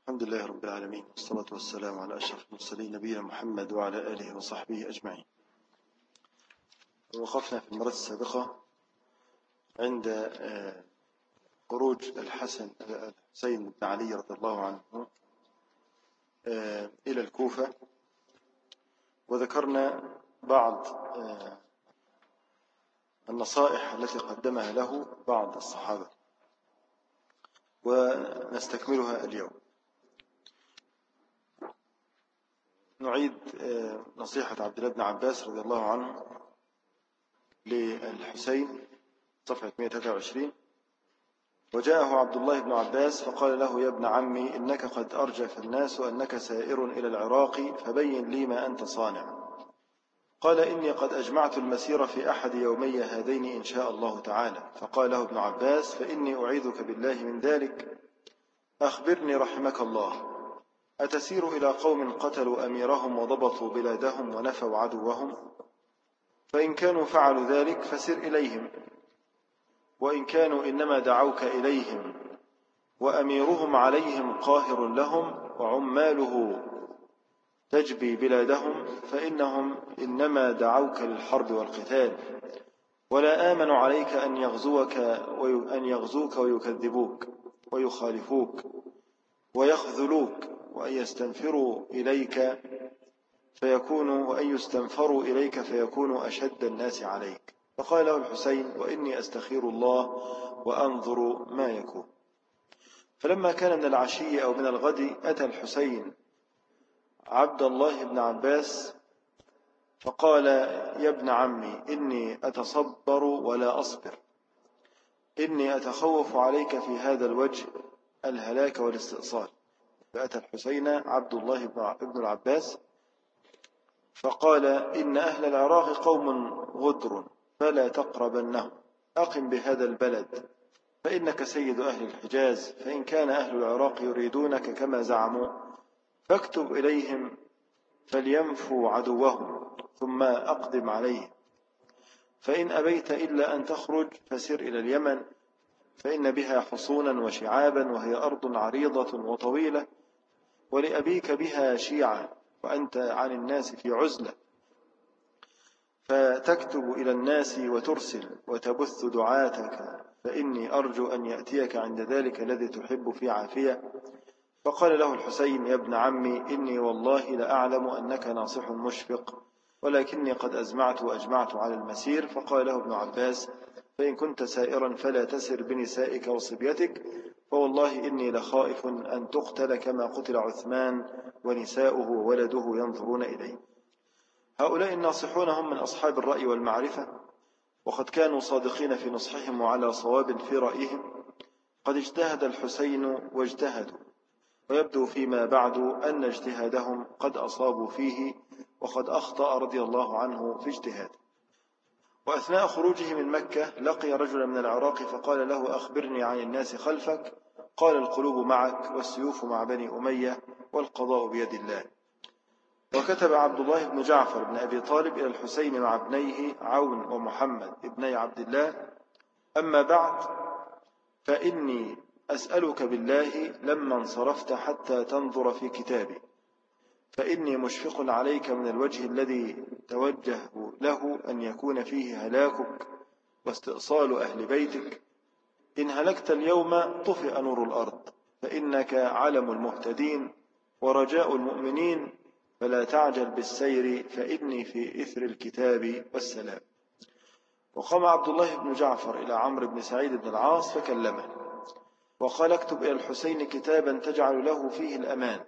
الحمد لله رب العالمين، والصلاة والسلام على أشرف المرسلين نبينا محمد وعلى آله وصحبه أجمعين. وقفنا في المرة السابقة عند خروج الحسين بن علي رضي الله عنه إلى الكوفة، وذكرنا بعض النصائح التي قدمها له بعض الصحابة، ونستكملها اليوم. نعيد نصيحة عبد الله بن عباس رضي الله عنه للحسين، صفحة 123. وجاءه عبد الله بن عباس فقال له: يا ابن عمي، إنك قد أرجف الناس أنك سائر إلى العراق، فبين لي ما أنت صانع. قال: إني قد أجمعت المسير في أحد يومي هذين إن شاء الله تعالى. فقال له ابن عباس: فإني أعيذك بالله من ذلك، أخبرني رحمك الله، أتسير إلى قوم قتلوا أميرهم وضبطوا بلادهم ونفوا عدوهم؟ فإن كانوا فعلوا ذلك فسر إليهم، وإن كانوا إنما دعوك إليهم وأميرهم عليهم قاهر لهم وعماله تجبي بلادهم، فإنهم إنما دعوك للحرب والقتال، ولا آمن عليك أن يغزوك ويكذبوك ويخالفوك ويخذلوك، وأن يستنفروا إليك فيكونوا أشد الناس عليك. فقال له الحسين: وإني أستخير الله وأنظر ما يكون. فلما كان من العشي أو من الغد أتى الحسين عبد الله بن عباس فقال: يا ابن عمي، إني أتصبر ولا أصبر، إني أتخوف عليك في هذا الوجه الهلاك والاستئصال. فأتى الحسين عبد الله بن العباس فقال: إن أهل العراق قوم غدر، فلا تقربنهم، أقم بهذا البلد، فإنك سيد أهل الحجاز، فإن كان أهل العراق يريدونك كما زعموا فاكتب إليهم فلينفوا عدوهم، ثم أقدم عليهم. فإن أبيت إلا أن تخرج فسر إلى اليمن، فإن بها حصونا وشعابا، وهي أرض عريضة وطويلة، ولأبيك بها شيعة، وأنت عن الناس في عزلة، فتكتب إلى الناس وترسل وتبث دعاتك، فإني أرجو أن يأتيك عند ذلك الذي تحب في عافية. فقال له الحسين: يا ابن عمي، إني والله لأعلم أنك ناصح مشفق، ولكني قد أزمعت وأجمعت على المسير. فقال له ابن عباس: فإن كنت سائرا فلا تسر بنسائك وصبيتك، فوالله إني لخائف أن تقتل كما قتل عثمان ونساؤه وولده ينظرون إليه. هؤلاء الناصحون هم من أصحاب الرأي والمعرفة، وقد كانوا صادقين في نصحهم وعلى صواب في رأيهم. قد اجتهد الحسين واجتهدوا، ويبدو فيما بعد أن اجتهادهم قد أصابوا فيه، وقد أخطأ رضي الله عنه في اجتهاده. وأثناء خروجه من مكة لقي رجلا من العراق فقال له: أخبرني عن الناس خلفك. قال: القلوب معك، والسيوف مع بني أمية، والقضاء بيد الله. وكتب عبد الله بن جعفر بن أبي طالب إلى الحسين مع ابنيه عون ومحمد ابني عبد الله: أما بعد، فإني أسألك بالله لما انصرفت حتى تنظر في كتابي، فإني مشفق عليك من الوجه الذي توجه له أن يكون فيه هلاكك واستئصال أهل بيتك. إن هلكت اليوم طفئ نور الأرض، فإنك علم المهتدين ورجاء المؤمنين، فلا تعجل بالسير، فإني في إثر الكتاب والسلام. وقام عبد الله بن جعفر إلى عمرو بن سعيد بن العاص فكلمه وقال: اكتب إلى الحسين كتابا تجعل له فيه الأمان،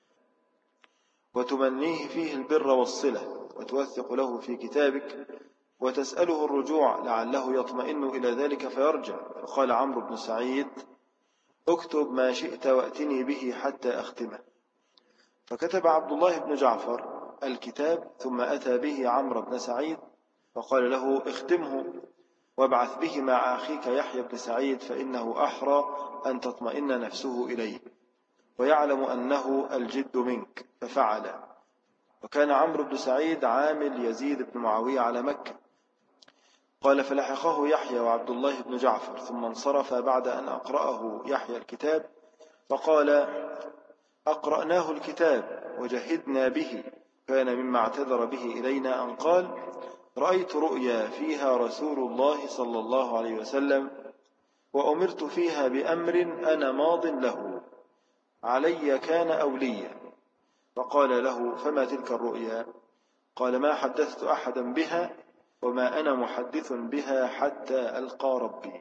وتمنيه فيه البر والصلة، وتوثق له في كتابك، وتسأله الرجوع لعله يطمئن إلى ذلك فيرجع. فقال عمرو بن سعيد: اكتب ما شئت وأتني به حتى أختمه. فكتب عبد الله بن جعفر الكتاب، ثم أتى به عمرو بن سعيد فقال له: اختمه وابعث به مع أخيك يحيى بن سعيد، فإنه أحرى أن تطمئن نفسه إليه ويعلم أنه الجد منك. ففعل. وكان عمرو بن سعيد عامل يزيد بن معاوية على مكة. قال: فلحقه يحيى وعبد الله بن جعفر، ثم انصرف بعد أن أقرأه يحيى الكتاب، فقال: أقرأناه الكتاب وجهدنا به، كان مما اعتذر به إلينا أن قال: رأيت رؤيا فيها رسول الله صلى الله عليه وسلم، وأمرت فيها بأمر أنا ماض له، علي كان أوليا. فقال له: فما تلك الرؤيا؟ قال: ما حدثت أحدا بها، وما أنا محدث بها حتى ألقى ربي.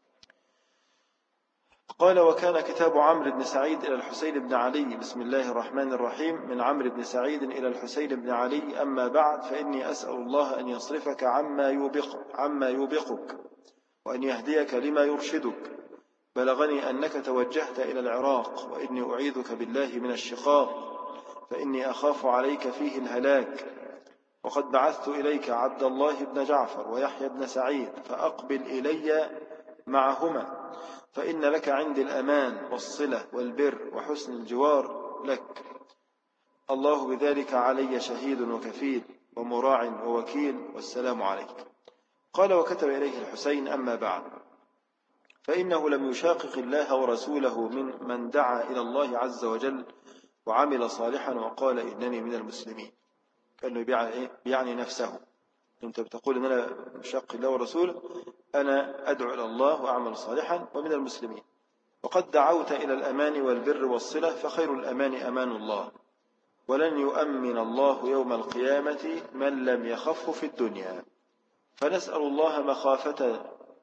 قال: وكان كتاب عمرو بن سعيد إلى الحسين بن علي: بسم الله الرحمن الرحيم، من عمرو بن سعيد إلى الحسين بن علي: أما بعد، فإني أسأل الله أن يصرفك عما يوبقك وأن يهديك لما يرشدك. بلغني أنك توجهت إلى العراق، وإني أعيذك بالله من الشقاق، فإني أخاف عليك فيه الهلاك. وقد بعثت إليك عبد الله بن جعفر ويحيى بن سعيد، فأقبل إلي معهما، فإن لك عندي الأمان والصلة والبر وحسن الجوار لك. الله بذلك علي شهيد وكفيل ومراع ووكيل، والسلام عليك. قال: وكتب إليه الحسين: أما بعد، فإنه لم يشاقق الله ورسوله من دعا إلى الله عز وجل وعمل صالحا وقال إنني من المسلمين. كأنه يعني نفسه. أنت بتقول إن أنا مشاق الله ورسوله، أنا أدعو إلى الله وأعمل صالحا ومن المسلمين. وقد دعوت إلى الأمان والبر والصلة، فخير الأمان أمان الله، ولن يؤمن الله يوم القيامة من لم يخف في الدنيا. فنسأل الله مخافة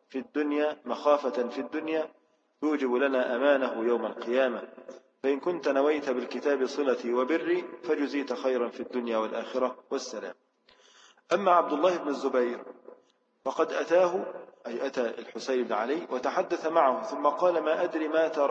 في الدنيا توجب لنا أمانه يوم القيامة. فإن كنت نويت بالكتاب صلتي وبري، فجزيت خيرا في الدنيا والآخرة، والسلام. أما عبد الله بن الزبير فقد أتاه، أي أتى الحسين بن علي، وتحدث معه، ثم قال: ما أدري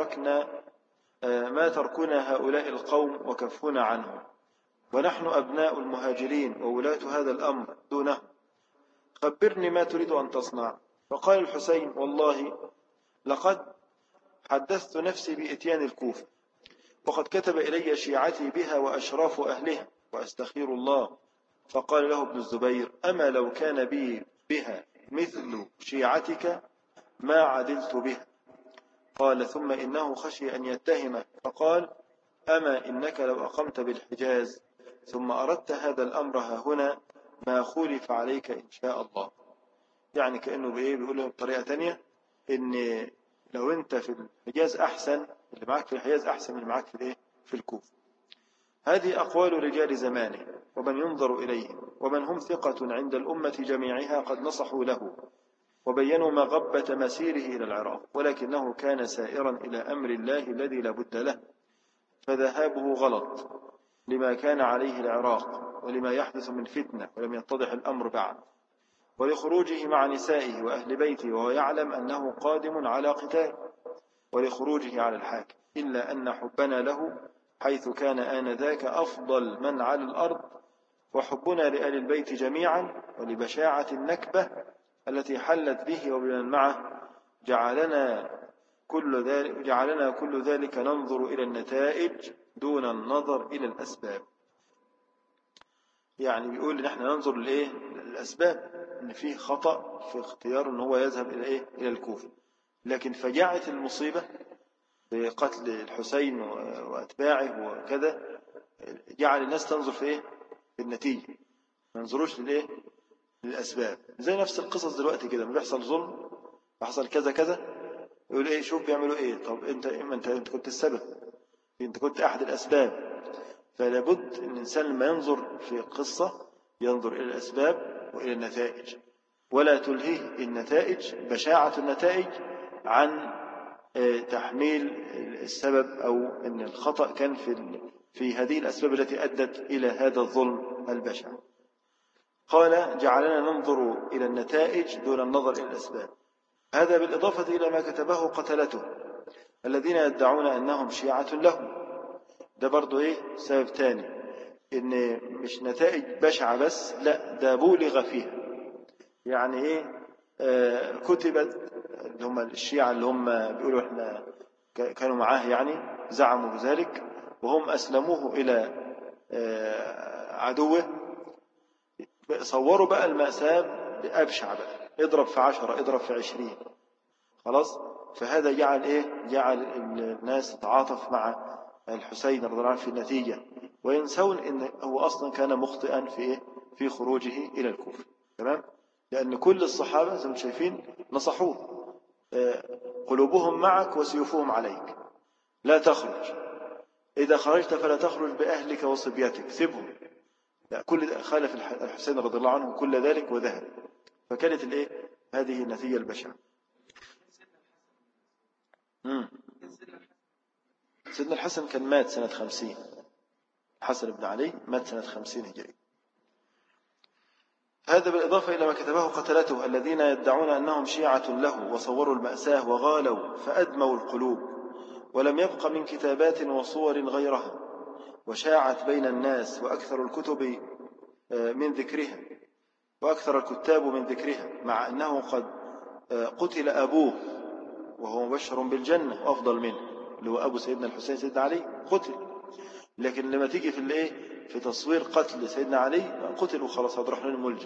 ما تركنا هؤلاء القوم وكفونا عنهم، ونحن أبناء المهاجرين وولاة هذا الأمر دونه، خبرني ما تريد أن تصنع. فقال الحسين: والله لقد حدثت نفسي بإتيان الكوفة، وقد كتب إلي شيعتي بها وأشراف أهلها، وأستخير الله. فقال له ابن الزبير: أما لو كان بي بها مثل شيعتك ما عدلت بها. قال: ثم إنه خشي أن يتهمه، فقال: أما إنك لو أقمت بالحجاز ثم أردت هذا الأمر هنا ما خولف عليك إن شاء الله. يعني كأنه بيقول له بطريقة تانية إن لو أنت في الحجاز أحسن، اللي معك في الحجاز أحسن من اللي معك في الكوفة. هذه أقوال رجال زمانه ومن ينظر إليهم، ومن هم ثقة عند الأمة جميعها، قد نصحوا له وبينوا مغبة مسيره إلى العراق، ولكنه كان سائرا إلى أمر الله الذي لا بد له، فذهابه غلط لما كان عليه العراق ولما يحدث من فتنة ولم يتضح الأمر بعد، ولخروجه مع نسائه وأهل بيته وهو يعلم أنه قادم على قتال، ولخروجه على الحاكم، إلا أن حبنا له حيث كان آنذاك أفضل من على الأرض، وحبنا لآل البيت جميعا ولبشاعة النكبة التي حلت به وبمن معه جعلنا كل ذلك ننظر إلى النتائج دون النظر إلى الأسباب. يعني بيقول إن احنا ننظر للأسباب، إن فيه خطأ في اختيار إن هو يذهب إلى الكوفة، لكن فجاعة المصيبة بقتل الحسين وأتباعه وكذا جعل الناس تنظر في النتيجة، ما ينظروش للأسباب. زي نفس القصص دلوقتي كده، ما بيحصل ظلم، بيحصل كذا كذا، يقول شوف بيعملوا طب انت كنت السبب، انت كنت أحد الأسباب. فلابد ان الإنسان لما ينظر في قصة ينظر إلى الأسباب وإلى النتائج، ولا تلهيه النتائج، بشاعة النتائج، عن تحميل السبب أو أن الخطأ كان في هذه الأسباب التي أدت إلى هذا الظلم البشع. قال: جعلنا ننظر إلى النتائج دون النظر إلى الأسباب. هذا بالإضافة إلى ما كتبه قتلته الذين يدعون أنهم شيعة لهم. ده برضو سبب تاني، إن مش نتائج بشعة بس، لا، ده بولغ فيها. يعني كتبت، اللي هم الشيعة اللي هم بيقولوا احنا كانوا معاه، يعني زعموا بذلك، وهم أسلموه إلى عدوه. صوروا بقى المأساة بأبشع بقى، اضرب في 10، اضرب في 20، خلاص. فهذا جعل جعل الناس تتعاطف مع الحسين رضي الله عنه في النتيجة، وينسون إن هو أصلا كان مخطئا في خروجه إلى الكوفة. تمام؟ لأن كل الصحابة زي ما شايفين نصحوه، قلوبهم معك وسيوفهم عليك، لا تخرج، إذا خرجت فلا تخرج بأهلك وصبيتك، سيبهم. لا، كل خالف الحسين رضي الله عنه كل ذلك وذهب. فكانت هذه النتيجة البشعة. سيدنا الحسن كان مات سنة 50، حسن بن علي مات سنة 50 هجري. هذا بالإضافة إلى ما كتبه قتلته الذين يدعون أنهم شيعة له وصوروا المأساة وغالوا فأدموا القلوب، ولم يبق من كتابات وصور غيرها، وشاعت بين الناس، وأكثر الكتاب من ذكرها، مع أنه قد قتل أبوه وهو مبشر بالجنة وأفضل منه، اللي هو أبو سيدنا الحسين سيدنا علي قتل. لكن لما تيجي في تصوير قتل سيدنا علي قتل وخلاص، هذا راح للملجم.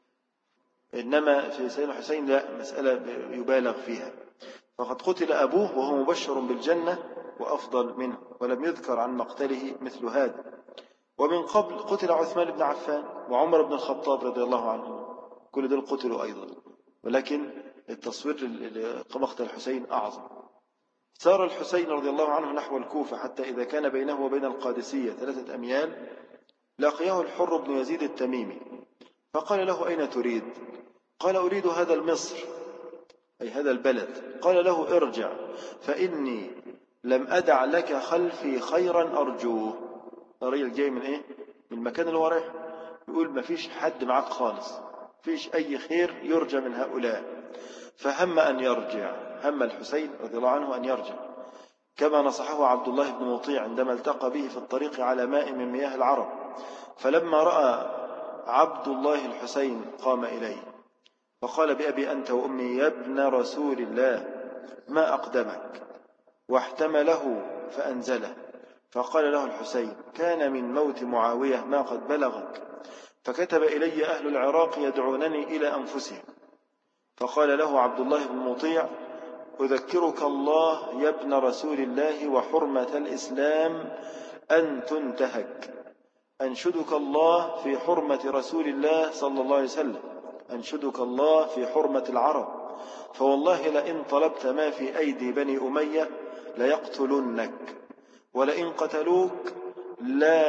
إنما في سيدنا الحسين لا، مسألة يبالغ فيها، فقد قتل أبوه وهو مبشر بالجنة وأفضل منه، ولم يذكر عن مقتله مثل هذا. ومن قبل قتل عثمان بن عفان وعمر بن الخطاب رضي الله عنه، كل دول قتلوا أيضا، ولكن التصوير لمقتل الحسين أعظم. سار الحسين رضي الله عنه نحو الكوفة، حتى إذا كان بينه وبين القادسية 3 أميال لقيه الحر بن يزيد التميمي، فقال له: أين تريد؟ قال: أريد هذا المصر، أي هذا البلد. قال له: ارجع، فإني لم أدع لك خلفي خيرا أرجوه. الرجل جاي من من المكان اللي هو رايح، يقول ما فيش حد معك خالص، فيش أي خير يرجى من هؤلاء. فهم أن يرجع، هم الحسين رضي الله عنه أن يرجع، كما نصحه عبد الله بن مطيع عندما التقى به في الطريق على ماء من مياه العرب. فلما رأى عبد الله الحسين قام إليه فقال: بأبي أنت وأمي يا ابن رسول الله، ما أقدمك؟ واحتمله فأنزله. فقال له الحسين: كان من موت معاوية ما قد بلغك، فكتب إلي أهل العراق يدعونني إلى أنفسهم. فقال له عبد الله بن مطيع: أذكرك الله يا ابن رسول الله وحرمة الإسلام أن تنتهك، أنشدك الله في حرمة رسول الله صلى الله عليه وسلم، أنشدك الله في حرمة العرب، فوالله لئن طلبت ما في أيدي بني أمية ليقتلنك، ولئن قتلوك لا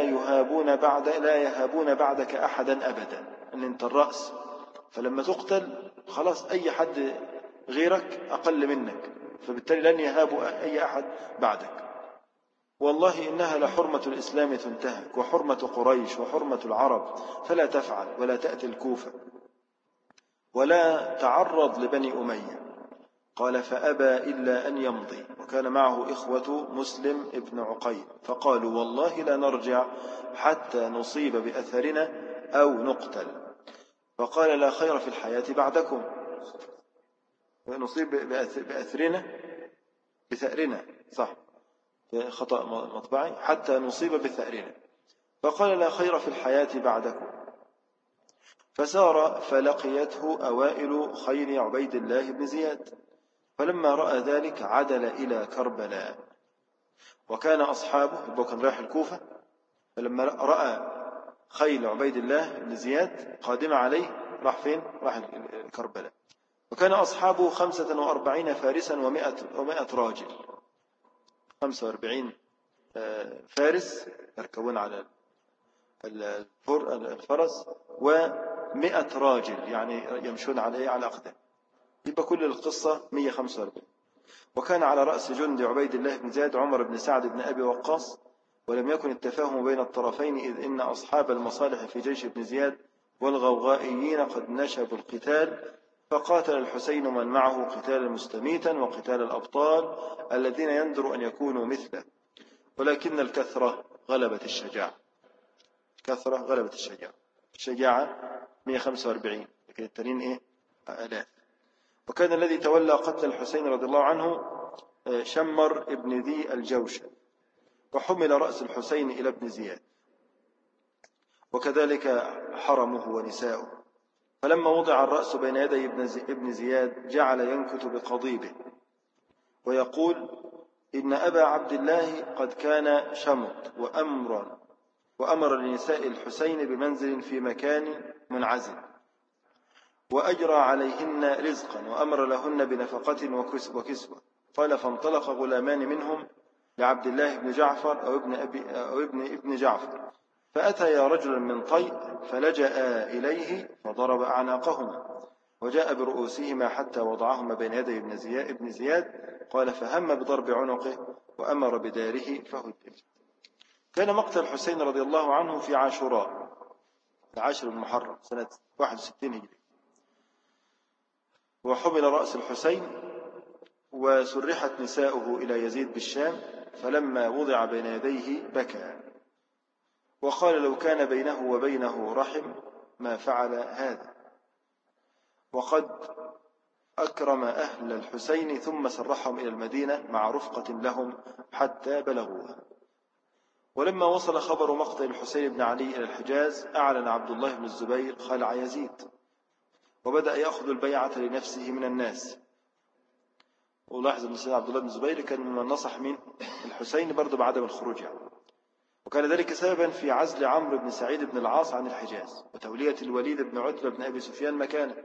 يهابون بعدك أحدا أبدا، أن أنت الرأس، فلما تقتل خلاص أي حد غيرك أقل منك، فبالتالي لن يهاب أي أحد بعدك. والله إنها لحرمة الإسلام تنتهك، وحرمة قريش وحرمة العرب، فلا تفعل ولا تأتي الكوفة ولا تعرض لبني أمية. قال: فأبى إلا أن يمضي، وكان معه إخوة مسلم ابن عقيل، فقالوا: والله لا نرجع حتى نصيب بأثرنا أو نقتل. فقال: لا خير في الحياة بعدكم. نصيب بأثرنا، بثأرنا، صح، خطأ مطبعي، حتى نصيب بثأرنا. فقال: لا خير في الحياة بعدكم. فسار فلقيته أوائل خيل عبيد الله بن زياد، فلما رأى ذلك عدل إلى كربلاء، وكان أصحابه كان رايح الكوفة، فلما رأى خيل عبيد الله بن زياد قادمة عليه راح فين؟ راح كربلاء. وكان أصحابه 45 فارسا و100 راجل، 45 فارس يركبون على الفرس، و100 راجل يعني يمشون على أقدام، يبقى كل القصة 145. وكان على رأس جند عبيد الله بن زياد عمر بن سعد بن أبي وقاص، ولم يكن التفاهم بين الطرفين، إذ إن أصحاب المصالح في جيش ابن زياد والغوغائيين قد نشبوا القتال، فقاتل الحسين من معه قتالا مستميتا وقتال الأبطال الذين يندر أن يكونوا مثله، ولكن الكثرة غلبت الشجاعة. الكثرة غلبت الشجاعة 145، لكن التانيين آلاف. وكان الذي تولى قتل الحسين رضي الله عنه شمر ابن ذي الجوشن، وحمل رأس الحسين إلى ابن زياد، وكذلك حرمه ونساؤه. فلما وضع الرأس بين يدي ابن زياد جعل ينكت بقضيبه ويقول: إن أبا عبد الله قد كان شمط وأمر لنساء الحسين بمنزل في مكان منعزل، وأجرى عليهن رزقا، وأمر لهن بنفقة وكسوة. قال: فانطلق غلامان منهم لعبد الله بن جعفر أو ابن جعفر، فأتيا رجلا من طي فلجأ إليه فضرب أعناقهما، وجاء برؤوسهما حتى وضعهما بين يدي ابن زياد. قال: فهم بضرب عنقه وأمر بداره فهدم. كان مقتل الحسين رضي الله عنه في عاشوراء، العاشر المحرم سنة 61 هجري، وحمل رأس الحسين وسرحت نساؤه إلى يزيد بالشام، فلما وضع بين يديه بكى وقال: لو كان بينه وبينه رحم ما فعل هذا. وقد أكرم أهل الحسين ثم سرحهم إلى المدينة مع رفقة لهم حتى بلغوها. ولما وصل خبر مقتل الحسين بن علي إلى الحجاز، أعلن عبد الله بن الزبير خلع يزيد، وبدأ يأخذ البيعة لنفسه من الناس. ولاحظ أن سيدنا عبد الله بن الزبير كان ممن نصح من الحسين برضه بعدم الخروج يعني. وكان ذلك سببا في عزل عمرو بن سعيد بن العاص عن الحجاز، وتولية الوليد بن عتبة بن أبي سفيان مكانه.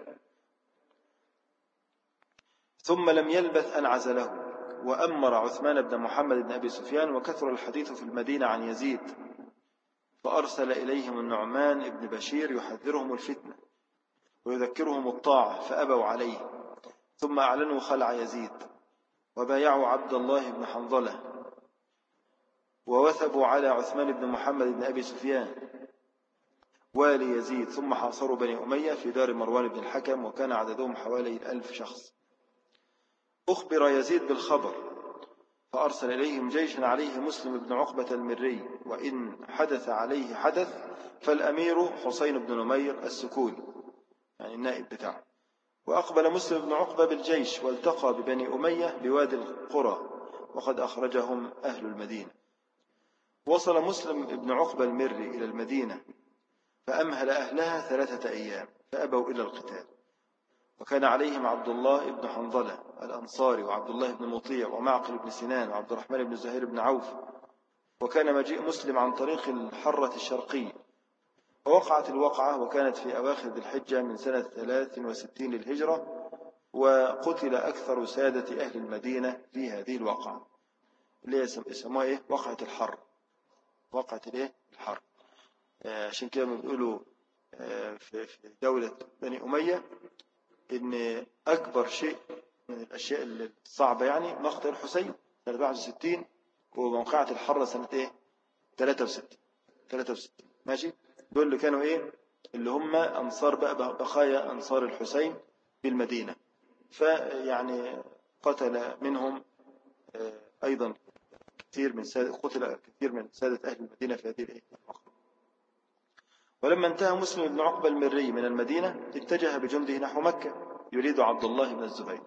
ثم لم يلبث أن عزله، وأمر عثمان بن محمد بن أبي سفيان، وكثر الحديث في المدينة عن يزيد، فأرسل إليهم النعمان بن بشير يحذرهم الفتنة ويذكرهم الطاعة، فأبوا عليه. ثم أعلنوا خلع يزيد، وبايعوا عبد الله بن حنظلة، ووثبوا على عثمان بن محمد بن أبي سفيان والي يزيد. ثم حاصروا بني أمية في دار مروان بن الحكم، وكان عددهم حوالي 1000 شخص. أخبر يزيد بالخبر فأرسل إليهم جيشا عليه مسلم بن عقبة المري، وإن حدث عليه حدث فالأمير حسين بن نمير السكوني، يعني النائب بتاعه. وأقبل مسلم بن عقبة بالجيش، والتقى ببني أمية بوادي القرى، وقد أخرجهم أهل المدينة. وصل مسلم بن عقبة المري إلى المدينة، فأمهل أهلها 3 أيام، فأبوا إلى القتال. وكان عليهم عبد الله بن حنظلة الأنصاري، وعبد الله بن مطيع، ومعقل بن سنان، وعبد الرحمن بن زهير بن عوف. وكان مجيء مسلم عن طريق الحرة الشرقية. ووقعت الوقعة، وكانت في أواخر ذي الحجة من سنة 63 للهجرة، وقتل أكثر سادة أهل المدينة في هذه الوقعة اللي يسموها إيه؟ وقعة الحر. وقعة الإيه؟ الحر. عشان كده بيقولوا في دولة بني أمية إن أكبر شيء من الأشياء الصعبة يعني مقتل الحسين سنة 61، وموقعة الحرة سنة إيه؟ 63. ماشي. دول اللي كانوا إيه؟ اللي هم أنصار بقايا أنصار الحسين في المدينة. فيعني قتل منهم أيضا قتل كثير من سادة أهل المدينة في هذه الوقت. ولما انتهى مسلم بن عقبة المري من المدينة، اتجه بجنده نحو مكة يريد عبد الله بن الزبير،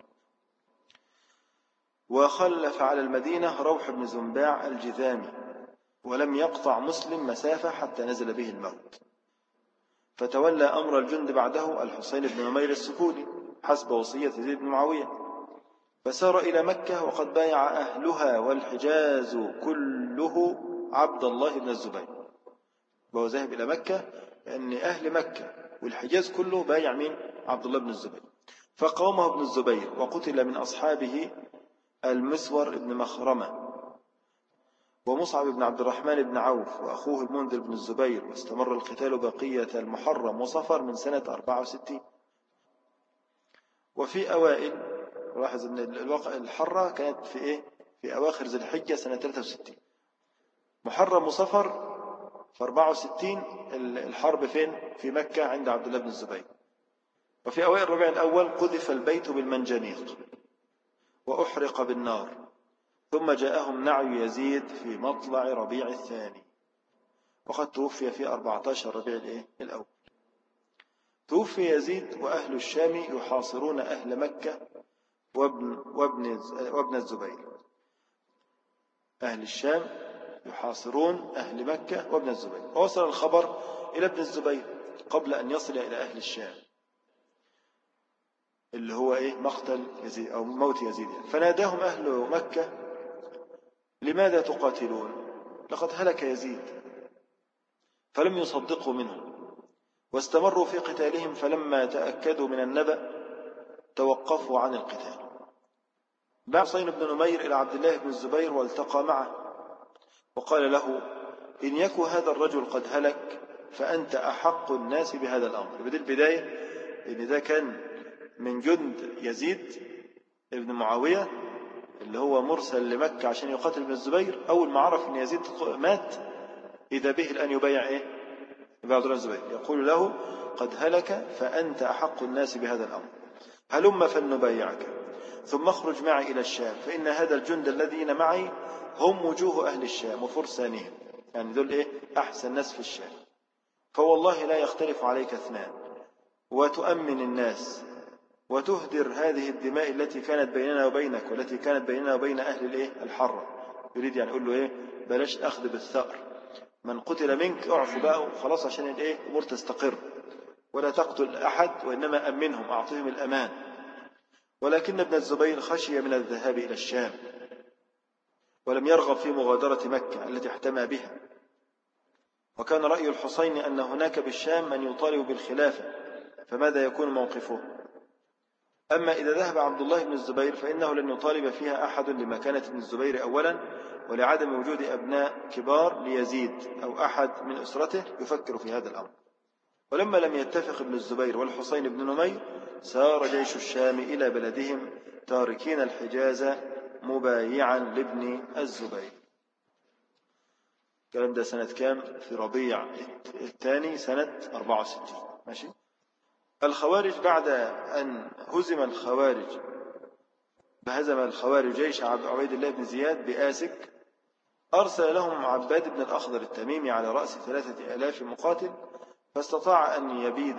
وخلف على المدينة روح بن زنباع الجذامي، ولم يقطع مسلم مسافة حتى نزل به الموت. فتولى أمر الجند بعده الحسين بن نمير السكوني حسب وصية يزيد بن معاوية، فسار إلى مكة، وقد بايع أهلها والحجاز كله عبد الله بن الزبير. وهو ذاهب إلى مكة لأن أهل مكة والحجاز كله بايع من عبد الله بن الزبير. فقامه ابن الزبير، وقتل من أصحابه المسور بن مخرمة، ومصعب بن عبد الرحمن بن عوف، وأخوه المنذر بن الزبير. واستمر القتال بقية المحرم وصفر من سنة 64. وفي أوائل، لاحظ أن الحرة كانت في إيه؟ في أواخر ذي الحجة سنة 63. محرم وصفر في 64 الحرب فين؟ في مكة عند عبد الله بن الزبير. وفي أوائل ربيع الأول قذف البيت بالمنجنيق وأحرق بالنار. ثم جاءهم نعي يزيد في مطلع ربيع الثاني، وقد توفي في 14 ربيع الأول. توفي يزيد وأهل الشام يحاصرون أهل مكة وابن الزبير. أهل الشام يحاصرون أهل مكة وابن الزبير. ووصل الخبر إلى ابن الزبير قبل أن يصل إلى أهل الشام، اللي هو إيه؟ مقتل يزيد أو موت يزيد. فناداهم أهل مكة لماذا تقاتلون؟ لقد هلك يزيد. فلم يصدقوا منه واستمروا في قتالهم، فلما تأكدوا من النبأ توقفوا عن القتال. بعث حسين بن نمير إلى عبد الله بن الزبير والتقى معه وقال له: إن يكن هذا الرجل قد هلك فأنت أحق الناس بهذا الأمر. بدي البداية إن ده كان من جند يزيد ابن معاوية اللي هو مرسل لمكة عشان يقاتل ابن الزبير. أول ما عرف أن يزيد مات إذا به الآن يبايع يبايع عبد الله بن الزبير، يقول له: قد هلك فأنت أحق الناس بهذا الأمر، هلم فلنبايعك، ثم اخرج معي إلى الشام، فإن هذا الجند الذين معي هم وجوه أهل الشام وفرسانهم، يعني دول أحسن ناس في الشام، فوالله لا يختلف عليك اثنان، وتؤمن الناس وتهدر هذه الدماء التي كانت بيننا وبينك والتي كانت بيننا وبين أهل الحرة. يريد يعني يقول له بلاش أخذ بالثأر، من قتل منك اعفو بقى وخلاص عشان الأمور تستقر، ولا تقتل أحد وإنما أمنهم أعطيهم الأمان. ولكن ابن الزبير خشي من الذهاب إلى الشام ولم يرغب في مغادرة مكة التي احتمى بها، وكان رأي الحسين أن هناك بالشام من يطالب بالخلافة، فماذا يكون موقفه؟ أما إذا ذهب عبد الله بن الزبير فإنه لن يطالب فيها أحد لمكانة ابن الزبير أولا، ولعدم وجود أبناء كبار ليزيد أو أحد من أسرته يفكر في هذا الأمر. ولما لم يتفق ابن الزبير والحسين بن نمير سار جيش الشام إلى بلدهم تاركين الحجاز مبايعا لابن الزبير. الكلام ده سنة كام؟ في ربيع الثاني سنة 64. ماشي. الخوارج بعد أن هزم الخوارج جيش عبيد الله بن زياد بآسك، أرسل لهم عباد بن الأخضر التميمي على رأس 3000 مقاتل، فاستطاع أن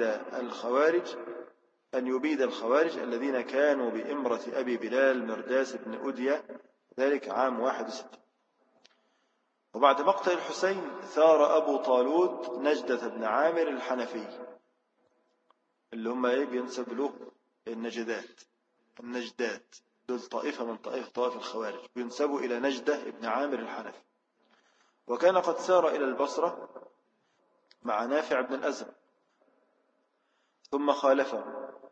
يبيد الخوارج الذين كانوا بإمرة أبي بلال مرداس بن أدية، ذلك عام 61. وبعد مقتل الحسين ثار أبو طالوت نجدة بن عامر الحنفي اللي هم بينسب له النجدات، دول طائفة من طائف الخوارج بينسبوا إلى نجدة بن عامر الحنفي، وكان قد سار إلى البصرة مع نافع بن الأزرق ثم خالفه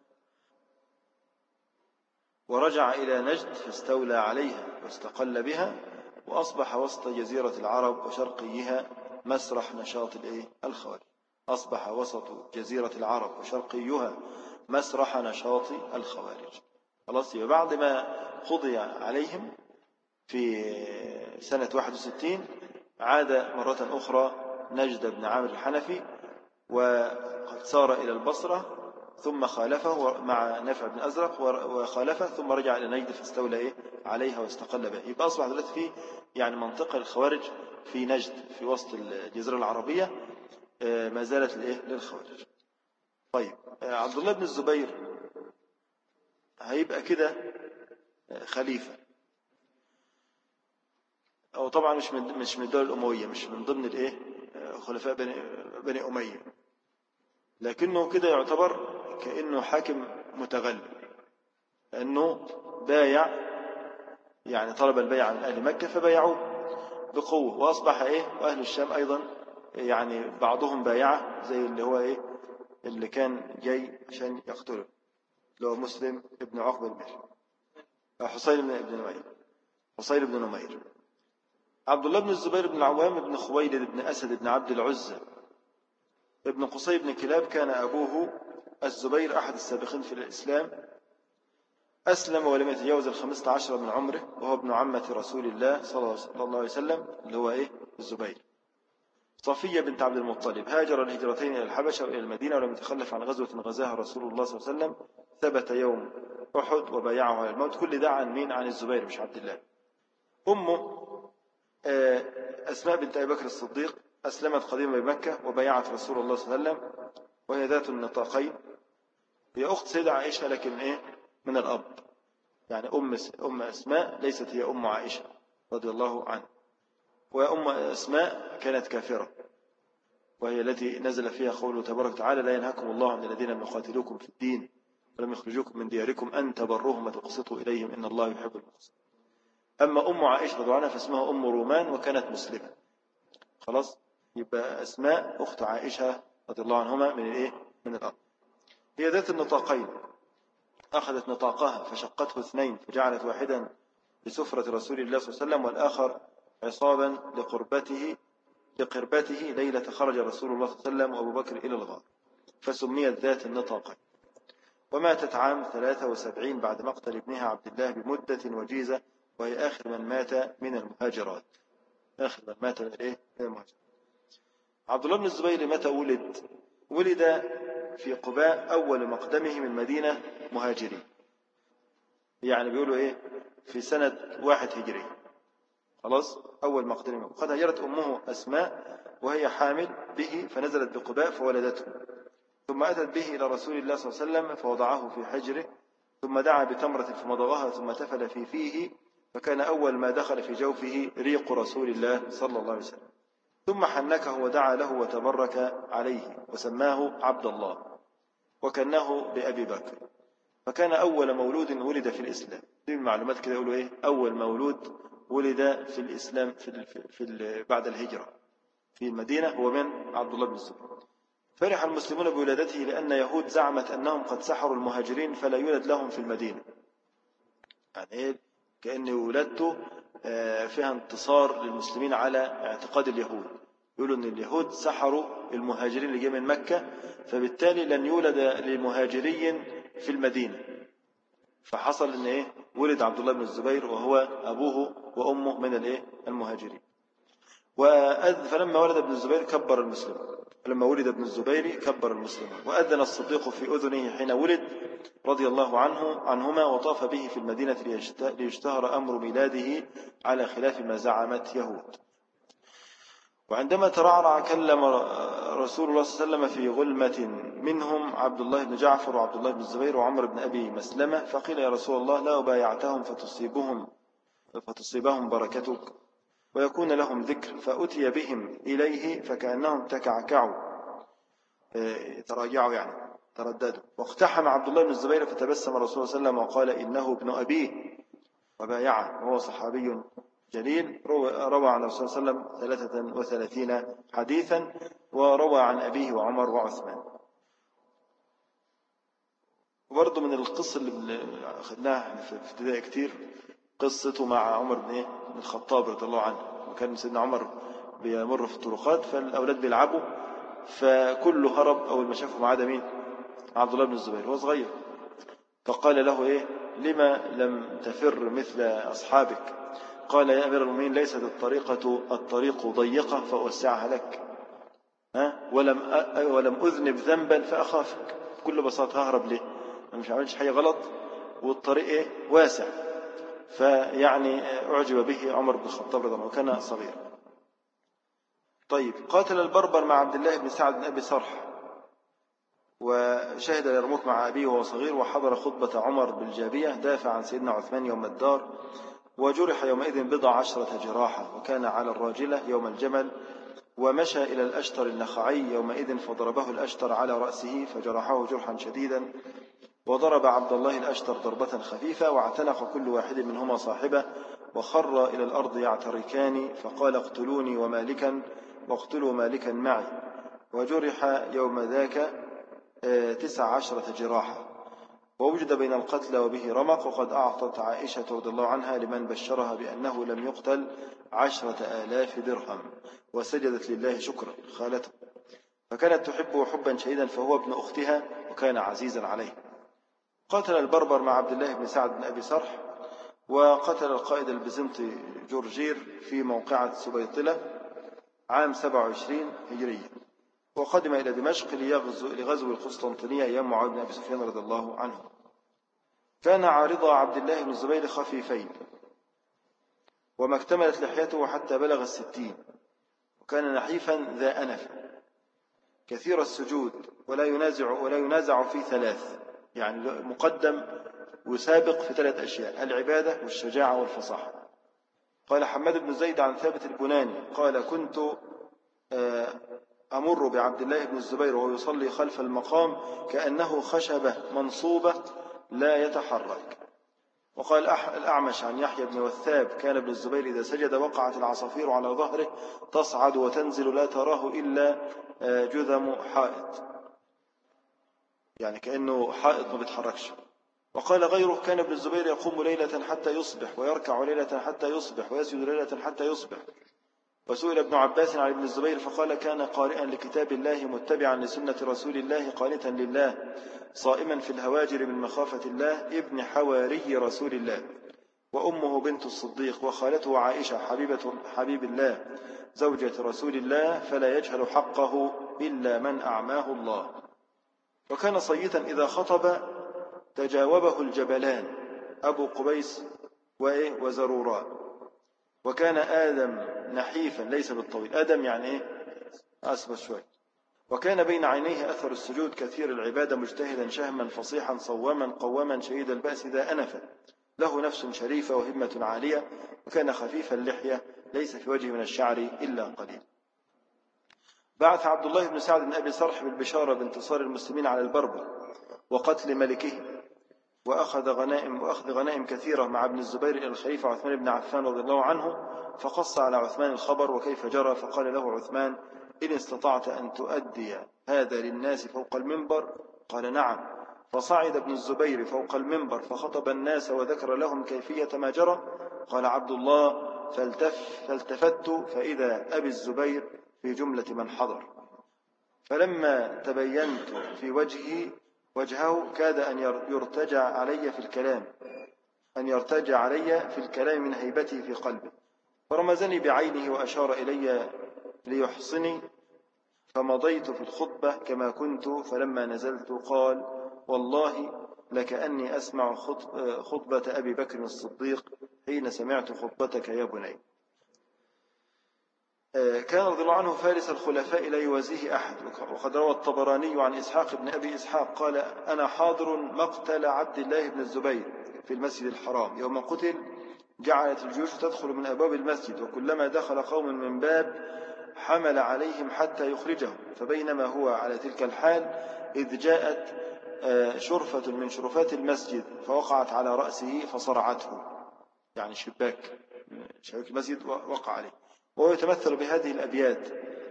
ورجع إلى نجد فاستولى عليها واستقل بها، وأصبح وسط جزيرة العرب وشرقيها مسرح نشاط الخوارج. أصبح وسط جزيرة العرب وشرقيها مسرح نشاط الخوارج. خلاص. بعد ما قضي عليهم في سنة 61 عاد مرة أخرى نجد بن عامر الحنفي، وقد سار إلى البصرة ثم خالفه مع نافع بن أزرق وخالفه، ثم رجع إلى نجد فاستولى عليها واستقل بها. يبقى أصبح دلوقتي في منطقة الخوارج في نجد في وسط الجزيرة العربية ما زالت للخوارج. طيب، عبد الله بن الزبير هيبقى كده خليفة، أو طبعا مش من الدولة الأموية، مش من ضمن خلفاء بني أمية، لكنه كده يعتبر كأنه حاكم متغلب، لأنه بايع طلب البيع من أهل مكة فبايعوه بقوة، وأصبح وأهل الشام أيضا بعضهم بايعه، زي اللي هو اللي كان جاي عشان يقتله، اللي هو مسلم ابن عقبة المهر، حسين بن نمير. عبد الله بن الزبير بن العوام بن خويلد بن أسد بن عبد العزى ابن قصي بن كلاب، كان أبوه الزبير أحد السابقين في الإسلام، أسلم ولم يتجاوز 15 من عمره، وهو ابن عمة رسول الله صلى الله عليه وسلم اللي هو الزبير. صفية بنت عبد المطلب هاجر الهجرتين إلى الحبشة وإلى المدينة، ولم يتخلف عن غزوة غزاها رسول الله صلى الله عليه وسلم، ثبت يوم أحد وبايعه على الموت. كل ده عن الزبير مش عبد الله. أمه أسماء بنت أبي بكر الصديق أسلمت قديما بمكة وبايعت رسول الله صلى الله عليه وسلم، وهي ذات النطاقين، هي أخت سيدة عائشة لكن من الأب، أم أسماء ليست هي أم عائشة رضي الله عنها، وأم أسماء كانت كافرة، وهي التي نزل فيها قوله تبارك وتعالى: لا ينهاكم الله عن الذين لم يقاتلوكم في الدين ولم يخرجوكم من دياركم أن تبروهم وتقسطوا إليهم إن الله يحب المقسطين. أما أم عائشة رضي الله عنها فاسمها أم رومان وكانت مسلمة. خلاص، يبقى أسماء أخت عائشة رضي الله عنهما من الإيه؟ من الأب. هي ذات النطاقين، أخذت نطاقها فشقته اثنين فجعلت واحدا بسفرة رسول الله صلى الله عليه وسلم والآخر عصابا لقربته ليلة خرج رسول الله صلى الله عليه وسلم وأبو بكر إلى الغار، فسميت ذات النطاقين. وماتت عام 73 بعد مقتل ابنها عبد الله بمدة وجيزة، وهي آخر من مات من المهاجرات. آخر من مات من إيه؟ من المهاجرات. عبد الله بن الزبير متى ولد؟ ولد في قباء أول مقدمه من مدينة مهاجرين، يعني بيقولوا إيه؟ في سنة 1 هجري. خلاص، أول مقدمه. وقد هاجرت أمه أسماء وهي حامل به فنزلت بقباء فولدته، ثم أتت به إلى رسول الله صلى الله عليه وسلم فوضعه في حجره، ثم دعا بتمرة فمضغها ثم تفل في فيه، فكان أول ما دخل في جوفه ريق رسول الله صلى الله عليه وسلم، ثم حنكه ودعا له وتبرك عليه وسماه عبد الله وكناه بأبي بكر، فكان أول مولود ولد في الإسلام. دي المعلومات كده يقولوا إيه؟ أول مولود ولد في الإسلام بعد الهجرة في المدينة هو من عبد الله بن الزبير. فرح المسلمون بولادته لأن يهود زعمت أنهم قد سحروا المهاجرين فلا يولد لهم في المدينة. يعني إيه؟ كأن ولادته فيها انتصار للمسلمين على اعتقاد اليهود. يقولوا أن اليهود سحروا المهاجرين اللي جاء من مكة، فبالتالي لن يولد للمهاجرين في المدينة. فحصل أن إيه؟ ولد عبد الله بن الزبير وهو أبوه وأمه من الإيه؟ المهاجرين. فلما ولد ابن الزبير كبر المسلمون، لما ولد ابن الزبير كبر المسلمون، وأذن الصديق في أذنه حين ولد رضي الله عنهما، وطاف به في المدينة ليشتهر أمر ميلاده على خلاف ما زعمت يهود. وعندما ترعرع كلم رسول الله صلى الله عليه وسلم في غلمة منهم عبد الله بن جعفر وعبد الله بن الزبير وعمر بن أبي مسلمة، فقيل يا رسول الله لا بايعتهم فتصيبهم بركتك ويكون لهم ذكر، فأتي بهم إليه فكأنهم تكعكعوا، تراجعوا يعني ترددوا، واقتحم عبد الله بن الزبير فتبسم الرسول صلى الله عليه وسلم وقال إنه ابن أبيه وبايعه، وهو صحابي جليل. روى عن الرسول صلى الله عليه وسلم 33 حديثا، وروى عن أبيه وعمر وعثمان. وبرضه من القصة اللي أخذناها في ابتدائي كتير قصته مع عمر بن الخطاب رضي الله عنه. وكان سيدنا عمر بيمر في الطرقات فالأولاد بيلعبوا، فكله هرب أول ما شافوا ما عدا مين؟ عبد الله بن الزبير هو صغير، فقال له إيه؟ لما لم تفر مثل أصحابك؟ قال يا أمير المؤمنين ليست الطريق ضيقة فأوسعها لك، ولم أذنب ذنبا فأخافك. بكل بساطة ههرب ليه؟ أنا مش عملش حاجة غلط والطريق إيه؟ واسع. فيعني أعجب به عمر بن الخطاب رضي الله عنه وكان صغير. طيب، قاتل البربر مع عبد الله بن سعد بن أبي صرح، وشهد اليرموك مع أبيه وهو صغير، وحضر خطبة عمر بالجابية، دافع عن سيدنا عثمان يوم الدار، وجرح يومئذ 19 جراحة، وكان على الراجلة يوم الجمل، ومشى إلى الأشتر النخعي يومئذ فضربه الأشتر على رأسه فجرحه جرحا شديدا، وضرب عبد الله الأشتر ضربة خفيفة، واعتنق كل واحد منهما صاحبه وخر إلى الأرض يعتركان، فقال اقتلوني ومالكا واقتلوا مالكا معي، وجرح يوم ذاك 19 جراحة، ووجد بين القتلى وبه رمق. وقد أعطت عائشة رضي الله عنها لمن بشرها بأنه لم يقتل 10,000 درهم، وسجدت لله شكرا خالته، فكانت تحبه حبا شديدا، فهو ابن أختها وكان عزيزا عليه. قاتل البربر مع عبد الله بن سعد بن أبي صرح، وقتل القائد البيزنطي جورجير في موقعة سبيطلة عام 27 هجرية، وقدم إلى دمشق لغزو القسطنطينية أيام معاوية بن أبي سفيان رضي الله عنه. كان عارض عبد الله بن الزبير خفيفين، وما اكتملت لحيته حتى بلغ 60، وكان نحيفا ذا أنف كثير السجود، ولا ينازع في 3، يعني مقدم وسابق في 3 أشياء: العبادة والشجاعة والفصاحة. قال حماد بن زيد عن ثابت البناني قال كنت أمر بعبد الله بن الزبير وهو يصلي خلف المقام كأنه خشبة منصوبة لا يتحرك، وقال الأعمش عن يحيى بن وثاب كان ابن الزبير إذا سجد وقعت العصافير على ظهره تصعد وتنزل لا تراه إلا جذم حائط، يعني كأنه حائط ما بيتحركش. وقال غيره كان ابن الزبير يقوم ليلة حتى يصبح ويركع ليلة حتى يصبح ويسجد ليلة حتى يصبح. وسئل ابن عباس عن ابن الزبير فقال كان قارئا لكتاب الله متبعا لسنة رسول الله قانتا لله صائما في الهواجر من مخافة الله ابن حواري رسول الله. وأمه بنت الصديق وخالته عائشة حبيب الله زوجة رسول الله فلا يجهل حقه إلا من أعماه الله. وكان صيتا إذا خطب تجاوبه الجبلان أبو قبيس وزروران. وكان آدم نحيفا ليس بالطويل، آدم يعني أسبس شوي. وكان بين عينيه أثر السجود كثير العبادة مجتهدا شهما فصيحا صواما قواما شديد البأس ذا أنفا له نفس شريفة وهمة عالية. وكان خفيف اللحية ليس في وجهه من الشعر إلا قليل. بعث عبد الله بن سعد بن أبي صرح بالبشارة بانتصار المسلمين على البربر وقتل ملكه وأخذ غنائم كثيرة مع ابن الزبير إلى الخليفة عثمان بن عفان رضي الله عنه فقص على عثمان الخبر وكيف جرى. فقال له عثمان إن استطعت أن تؤدي هذا للناس فوق المنبر؟ قال نعم. فصعد ابن الزبير فوق المنبر فخطب الناس وذكر لهم كيفية ما جرى. قال عبد الله فالتفت فإذا أبي الزبير في جملة من حضر، فلما تبينت في وجهه كاد أن يرتجع علي في الكلام من هيبته في قلبه، فرمزني بعينه وأشار إلي ليحصني، فمضيت في الخطبة كما كنت. فلما نزلت قال والله لكأني أسمع خطبة أبي بكر الصديق حين سمعت خطبتك يا بني. كان رضي الله عنه فارس الخلفاء لا يوازيه أحد. وقد روى الطبراني عن إسحاق بن أبي إسحاق قال أنا حاضر مقتل عبد الله بن الزبير في المسجد الحرام يوم قتل جعلت الجيوش تدخل من أبواب المسجد وكلما دخل قوم من باب حمل عليهم حتى يخرجهم. فبينما هو على تلك الحال إذ جاءت شرفة من شرفات المسجد فوقعت على رأسه فصرعته، يعني شباك المسجد وقع عليه. وهو يتمثل بهذه الأبيات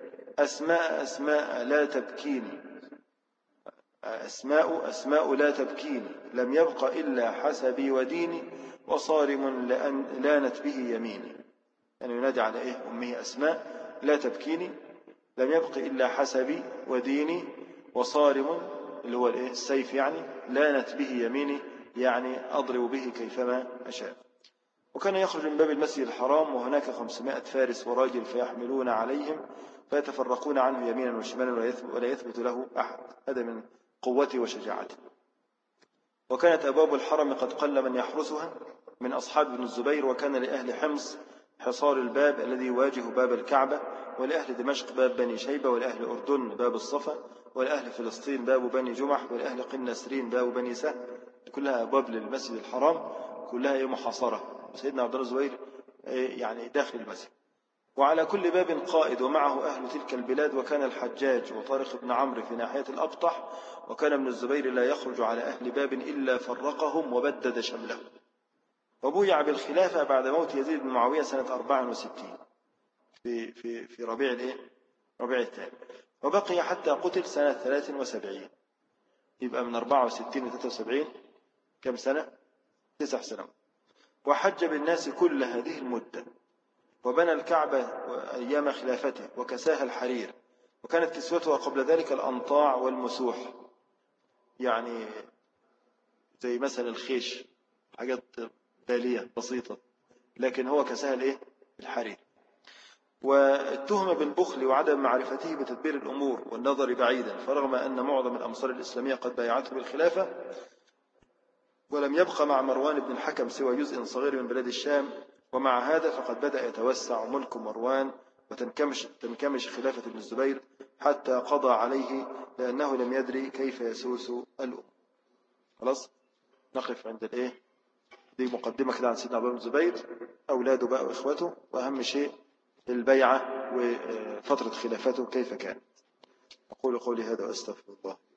أسماء لا تبكيني، أسماء لا تبكيني لم يبق إلا حسبي وديني وصارم لانت به يميني. يعني ينادي على أمه أسماء لا تبكيني لم يبق إلا حسبي وديني وصارم اللي هو السيف، يعني لانت به يميني يعني أضرب به كيفما أشاء. وكان يخرج من باب المسجد الحرام وهناك 500 فارس وراجل فيحملون عليهم فيتفرقون عنه يمينا وشمالا ولا يثبت له أحد. هذا من قوته وشجاعته. وكانت أبواب الحرم قد قل من يحرسها من أصحاب ابن الزبير. وكان لأهل حمص حصار الباب الذي يواجه باب الكعبة، ولأهل دمشق باب بني شيبة، ولأهل أردن باب الصفا، ولأهل فلسطين باب بني جمح، ولأهل قنسرين باب بني سهل. كلها أبواب للمسجد الحرام كلها محاصرة. سيدنا عبد الله الزبير يعني داخل المسجد. وعلى كل باب قائد ومعه أهل تلك البلاد. وكان الحجاج وطارق بن عمرو في ناحية الأبطح. وكان ابن الزبير لا يخرج على أهل باب إلا فرقهم وبدد شملهم. وبويع بالخلافة بعد موت يزيد بن معاوية سنة 64 في ربيع الثاني، وبقي حتى قتل سنة 73. يبقى من 64 و 73 كم سنة؟ 9 سنوات. وحج بالناس كل هذه المدة وبنى الكعبة أيام خلافته وكساها الحرير. وكانت كسوتها قبل ذلك الأنطاع والمسوح، يعني زي مثلا الخيش، حاجات بالية بسيطة، لكن هو كساها الحرير. واتهم بالبخل وعدم معرفته بتدبير الأمور والنظر بعيدا، فرغم أن معظم الأمصار الإسلامية قد بايعته بالخلافة ولم يبق مع مروان بن الحكم سوى جزء صغير من بلاد الشام. ومع هذا فقد بدأ يتوسع ملك مروان وتنكمش خلافة ابن الزبير حتى قضى عليه لأنه لم يدري كيف يسوس الأمة. خلاص نقف عند دي مقدمة كده عن سيدنا عبد الله بن الزبير، أولاده بقى وإخوته، وأهم شيء البيعة وفترة خلافته كيف كانت. أقول قولي هذا وأستغفر الله.